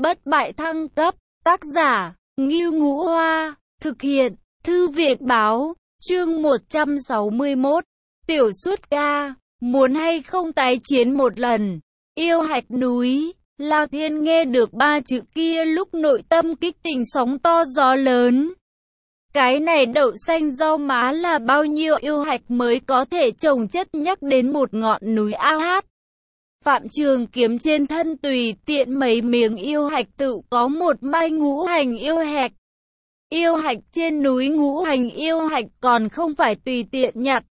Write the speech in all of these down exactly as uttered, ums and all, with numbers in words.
bất bại thăng cấp, tác giả, Ngưu Ngũ Hoa, thực hiện, Thư viện Báo, chương một trăm sáu mươi mốt, tiểu xuất ca, muốn hay không tái chiến một lần, yêu hạch núi. La Thiên nghe được ba chữ kia lúc nội tâm kích tình sóng to gió lớn. Cái này đậu xanh rau má là bao nhiêu yêu hạch mới có thể trồng chất nhắc đến một ngọn núi a hát. Phạm Trường Kiếm trên thân tùy tiện mấy miếng yêu hạch tự có một mai ngũ hành yêu hạch. Yêu hạch trên núi ngũ hành yêu hạch còn không phải tùy tiện nhặt.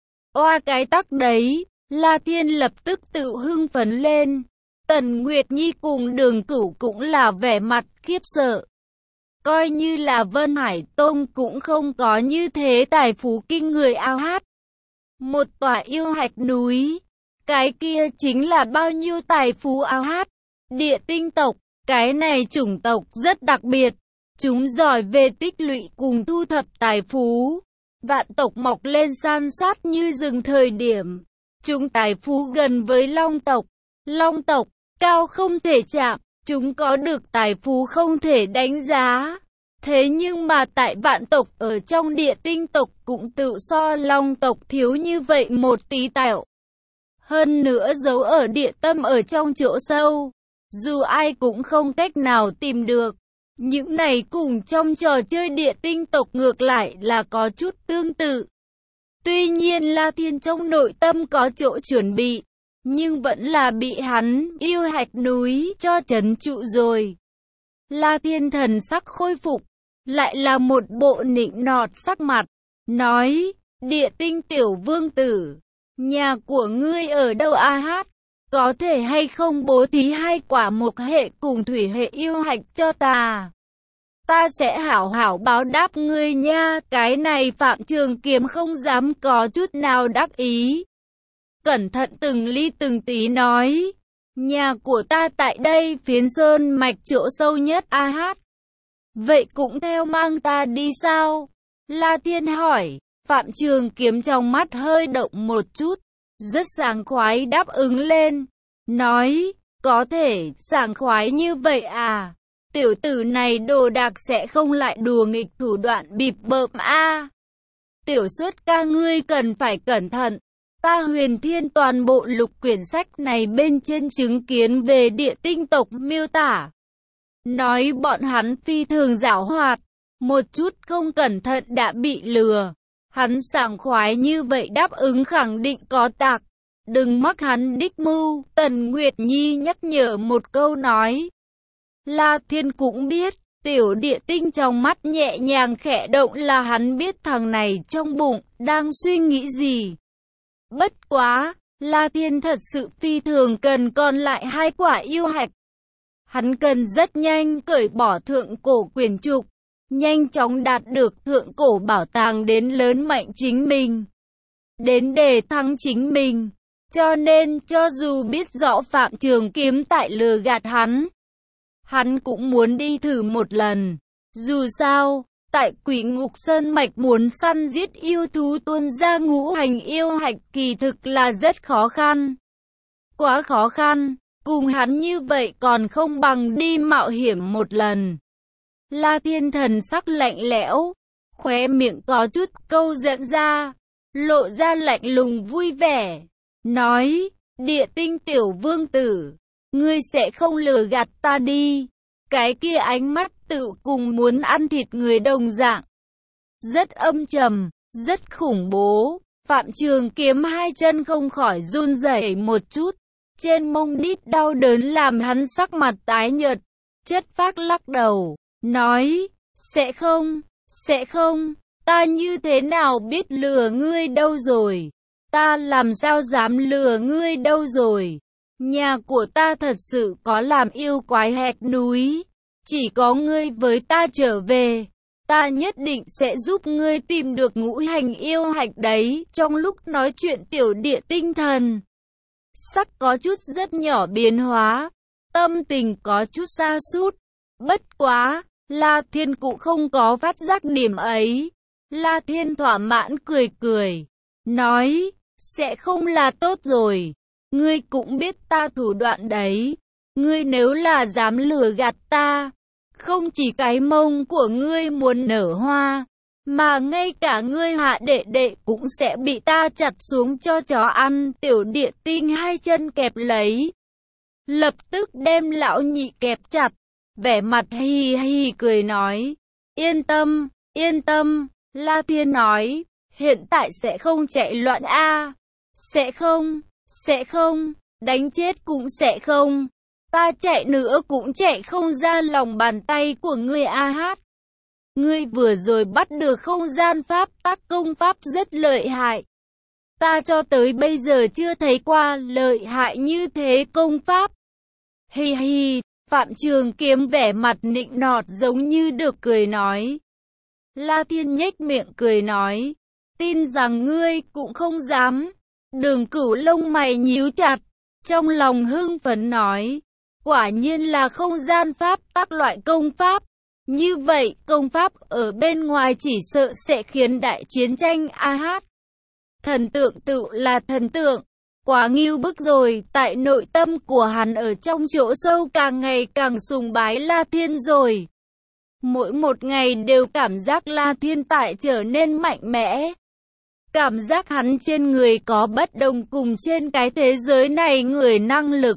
Oa cái tắc đấy, La Thiên lập tức tự hưng phấn lên. Tần Nguyệt Nhi cùng Đường Cửu cũng là vẻ mặt khiếp sợ. Coi như là Vân Hải Tông cũng không có như thế tài phú kinh người ao hát. Một tòa yêu hạch núi, cái kia chính là bao nhiêu tài phú ao hát. Địa tinh tộc, cái này chủng tộc rất đặc biệt. Chúng giỏi về tích lũy cùng thu thập tài phú. Vạn tộc mọc lên san sát như rừng thời điểm. Chúng tài phú gần với Long tộc. Long tộc, cao không thể chạm. Chúng có được tài phú không thể đánh giá. Thế nhưng mà tại vạn tộc ở trong địa tinh tộc cũng tự so Long tộc thiếu như vậy một tí tẹo. Hơn nữa giấu ở địa tâm ở trong chỗ sâu. Dù ai cũng không cách nào tìm được. Những này cùng trong trò chơi địa tinh tộc ngược lại là có chút tương tự. Tuy nhiên La Thiên trong nội tâm có chỗ chuẩn bị. Nhưng vẫn là bị hắn yêu hạch núi cho trấn trụ rồi. La Thiên thần sắc khôi phục. Lại là một bộ nịnh nọt sắc mặt. Nói, địa tinh tiểu vương tử. Nhà của ngươi ở đâu a hát? Có thể hay không bố thí hai quả mộc hệ cùng thủy hệ yêu hạch cho ta? Ta sẽ hảo hảo báo đáp ngươi nha. Cái này Phạm Trường Kiếm không dám có chút nào đắc ý. Cẩn thận từng ly từng tí nói. Nhà của ta tại đây phiến sơn mạch chỗ sâu nhất a hát. Vậy cũng theo mang ta đi sao? La Thiên hỏi. Phạm Trường Kiếm trong mắt hơi động một chút. Rất sảng khoái đáp ứng lên. Nói, có thể sảng khoái như vậy à? Tiểu tử này đồ đạc sẽ không lại đùa nghịch thủ đoạn bịp bợm a. Tiểu xuất ca ngươi cần phải cẩn thận. Ta Huyền Thiên toàn bộ lục quyển sách này bên trên chứng kiến về địa tinh tộc miêu tả. Nói bọn hắn phi thường giảo hoạt. Một chút không cẩn thận đã bị lừa. Hắn sảng khoái như vậy đáp ứng khẳng định có tạc. Đừng mắc hắn đích mưu. Tần Nguyệt Nhi nhắc nhở một câu nói. La Thiên cũng biết. Tiểu địa tinh trong mắt nhẹ nhàng khẽ động là hắn biết thằng này trong bụng đang suy nghĩ gì. Bất quá, La Thiên thật sự phi thường cần còn lại hai quả yêu hạch. Hắn cần rất nhanh cởi bỏ thượng cổ quyển trục, nhanh chóng đạt được thượng cổ bảo tàng đến lớn mạnh chính mình, đến đề thăng chính mình. Cho nên cho dù biết rõ Phạm Trường Kiếm tại lừa gạt hắn, hắn cũng muốn đi thử một lần. Dù sao, tại Quỷ Ngục Sơn Mạch muốn săn giết yêu thú tuôn ra ngũ hành yêu hạch kỳ thực là rất khó khăn. Quá khó khăn, cùng hắn như vậy còn không bằng đi mạo hiểm một lần. La Thiên thần sắc lạnh lẽo, khóe miệng có chút câu giận ra, lộ ra lạnh lùng vui vẻ. Nói, địa tinh tiểu vương tử, ngươi sẽ không lừa gạt ta đi. Cái kia ánh mắt tự cùng muốn ăn thịt người đồng dạng. Rất âm trầm, rất khủng bố. Phạm Trường Kiếm hai chân không khỏi run rẩy một chút. Trên mông đít đau đớn làm hắn sắc mặt tái nhợt. Chất phác lắc đầu, nói, sẽ không, sẽ không, ta như thế nào biết lừa ngươi đâu rồi. Ta làm sao dám lừa ngươi đâu rồi. Nhà của ta thật sự có làm yêu quái hẹp núi. Chỉ có ngươi với ta trở về. Ta nhất định sẽ giúp ngươi tìm được ngũ hành yêu hạch đấy. Trong lúc nói chuyện tiểu địa tinh thần sắc có chút rất nhỏ biến hóa. Tâm tình có chút sa sút. Bất quá, La Thiên cũng không có phát giác điểm ấy. La Thiên thỏa mãn cười cười. Nói, sẽ không là tốt rồi. Ngươi cũng biết ta thủ đoạn đấy. ngươi nếu là dám lừa gạt ta, không chỉ cái mông của ngươi muốn nở hoa, mà ngay cả ngươi hạ đệ đệ cũng sẽ bị ta chặt xuống cho chó ăn. Tiểu địa tinh hai chân kẹp lấy, lập tức đem lão nhị kẹp chặt, vẻ mặt hì hì cười nói, yên tâm, yên tâm. La Thiên nói, hiện tại sẽ không chạy loạn a, sẽ không, sẽ không, đánh chết cũng sẽ không, ta chạy nữa cũng chạy không ra lòng bàn tay của ngươi a hát. Ngươi vừa rồi bắt được không gian pháp tắc công pháp rất lợi hại. Ta cho tới bây giờ chưa thấy qua lợi hại như thế công pháp. Hi hi, Phạm Trường Kiếm vẻ mặt nịnh nọt giống như được cười nói. La Thiên nhếch miệng cười nói, tin rằng ngươi cũng không dám. Đường Cửu lông mày nhíu chặt, trong lòng hưng phấn nói, quả nhiên là không gian pháp tắc loại công pháp. Như vậy, công pháp ở bên ngoài chỉ sợ sẽ khiến đại chiến tranh a hát. Thần tượng tự là thần tượng, quá nghiêu bức rồi. Tại nội tâm của hắn ở trong chỗ sâu càng ngày càng sùng bái La Thiên rồi. Mỗi một ngày đều cảm giác La Thiên tại trở nên mạnh mẽ. Cảm giác hắn trên người có bất đồng cùng trên cái thế giới này người năng lực.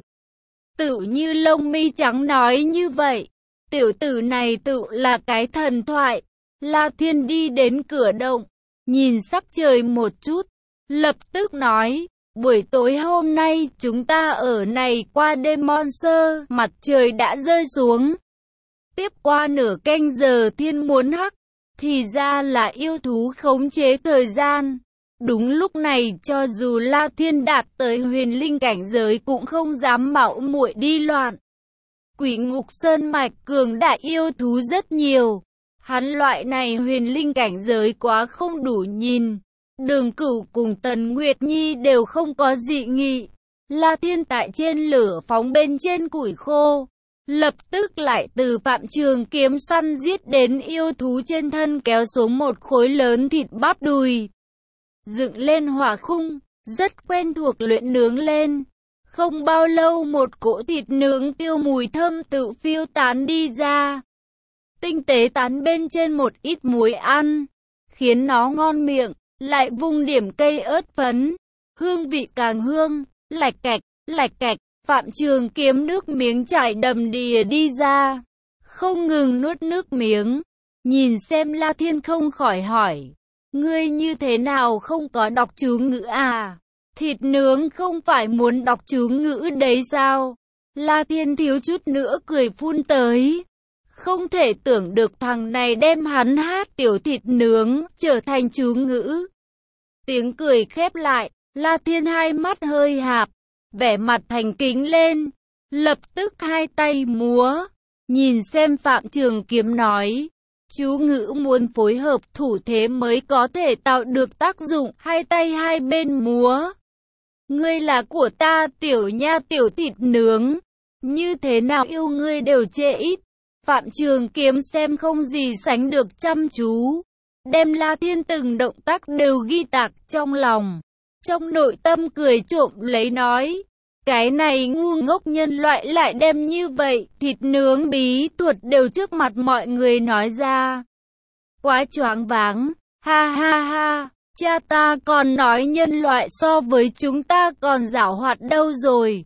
Tự như lông mi trắng nói như vậy. Tiểu tử này tự là cái thần thoại. La Thiên đi đến cửa động, nhìn sắc trời một chút, lập tức nói, buổi tối hôm nay chúng ta ở này qua đêm Monster, mặt trời đã rơi xuống. Tiếp qua nửa canh giờ thiên muốn hắc, thì ra là yêu thú khống chế thời gian. Đúng lúc này cho dù La Thiên đạt tới huyền linh cảnh giới cũng không dám mạo muội đi loạn. Quỷ Ngục Sơn mạch cường đại yêu thú rất nhiều. Hắn loại này huyền linh cảnh giới quá không đủ nhìn. Đường Cửu cùng Tần Nguyệt Nhi đều không có dị nghị. La Thiên tại trên lửa phóng bên trên củi khô. Lập tức lại từ Phạm Trường Kiếm săn giết đến yêu thú trên thân kéo xuống một khối lớn thịt bắp đùi. Dựng lên hỏa khung, rất quen thuộc luyện nướng lên. Không bao lâu một cỗ thịt nướng tiêu mùi thơm tự phiêu tán đi ra. Tinh tế tán bên trên một ít muối ăn, khiến nó ngon miệng, lại vung điểm cây ớt phấn. Hương vị càng hương, lạch cạch, lạch cạch, Phạm Trường Kiếm nước miếng chảy đầm đìa đi ra. Không ngừng nuốt nước miếng, nhìn xem La Thiên không khỏi hỏi. Ngươi như thế nào không có đọc chú ngữ à? Thịt nướng không phải muốn đọc chú ngữ đấy sao? La Thiên thiếu chút nữa cười phun tới. Không thể tưởng được thằng này đem hắn hát tiểu thịt nướng trở thành chú ngữ. Tiếng cười khép lại, La Thiên hai mắt hơi hạp, vẻ mặt thành kính lên. Lập tức hai tay múa, nhìn xem Phạm Trường Kiếm nói. Chú ngữ muốn phối hợp thủ thế mới có thể tạo được tác dụng, hai tay hai bên múa. Ngươi là của ta tiểu nha tiểu thịt nướng, như thế nào yêu ngươi đều chê ít. Phạm Trường Kiếm xem không gì sánh được chăm chú, đem La Thiên từng động tác đều ghi tạc trong lòng. Trong nội tâm cười trộm lấy nói, cái này ngu ngốc nhân loại lại đem như vậy, thịt nướng bí thuật đều trước mặt mọi người nói ra. Quá choáng váng, ha ha ha, cha ta còn nói nhân loại so với chúng ta còn giảo hoạt đâu rồi.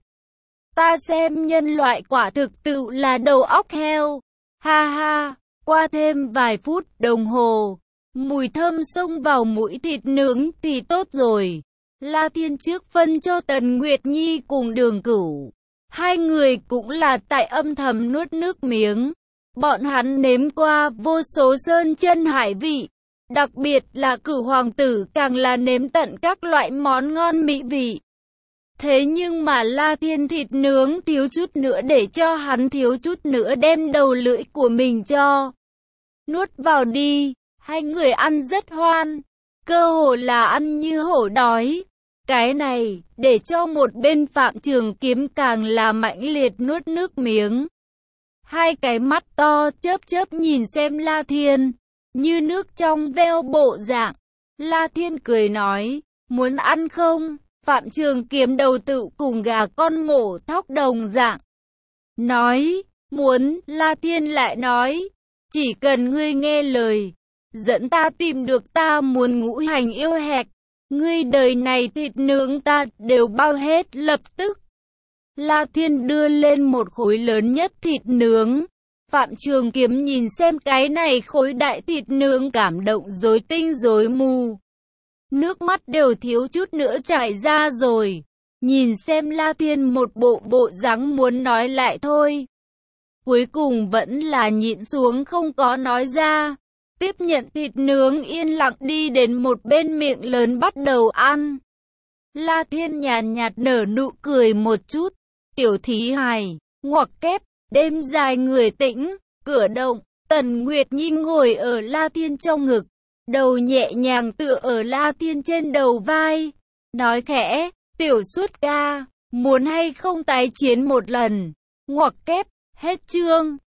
Ta xem nhân loại quả thực tự là đầu óc heo, ha ha, qua thêm vài phút đồng hồ, mùi thơm xông vào mũi thịt nướng thì tốt rồi. La Thiên trước phân cho Tần Nguyệt Nhi cùng Đường Cửu. Hai người cũng là tại âm thầm nuốt nước miếng. Bọn hắn nếm qua vô số sơn chân hải vị. Đặc biệt là Cửu hoàng tử càng là nếm tận các loại món ngon mỹ vị. Thế nhưng mà La Thiên thịt nướng thiếu chút nữa để cho hắn thiếu chút nữa đem đầu lưỡi của mình cho nuốt vào đi. Hai người ăn rất hoan, cơ hồ là ăn như hổ đói. Cái này, để cho một bên Phạm Trường Kiếm càng là mãnh liệt nuốt nước miếng. Hai cái mắt to chớp chớp nhìn xem La Thiên, như nước trong veo bộ dạng. La Thiên cười nói, muốn ăn không? Phạm Trường Kiếm đầu tự cùng gà con mổ thóc đồng dạng. nói, muốn, La Thiên lại nói, chỉ cần ngươi nghe lời, dẫn ta tìm được ta muốn ngũ hành yêu hạch, ngươi đời này thịt nướng ta đều bao hết lập tức. La Thiên đưa lên một khối lớn nhất thịt nướng. Phạm Trường Kiếm nhìn xem cái này khối đại thịt nướng cảm động rối tinh rối mù. Nước mắt đều thiếu chút nữa chảy ra rồi. Nhìn xem La Thiên một bộ bộ dáng muốn nói lại thôi. Cuối cùng vẫn là nhịn xuống không có nói ra. Tiếp nhận thịt nướng yên lặng đi đến một bên miệng lớn bắt đầu ăn. La Thiên nhàn nhạt nở nụ cười một chút. Tiểu thí hài, ngoặc kép, đêm dài người tĩnh, cửa động, Tần Nguyệt Nhi ngồi ở La Thiên trong ngực. Đầu nhẹ nhàng tựa ở La Thiên trên đầu vai. Nói khẽ, tiểu Suốt ca, muốn hay không tái chiến một lần. Ngoặc kép, hết chương.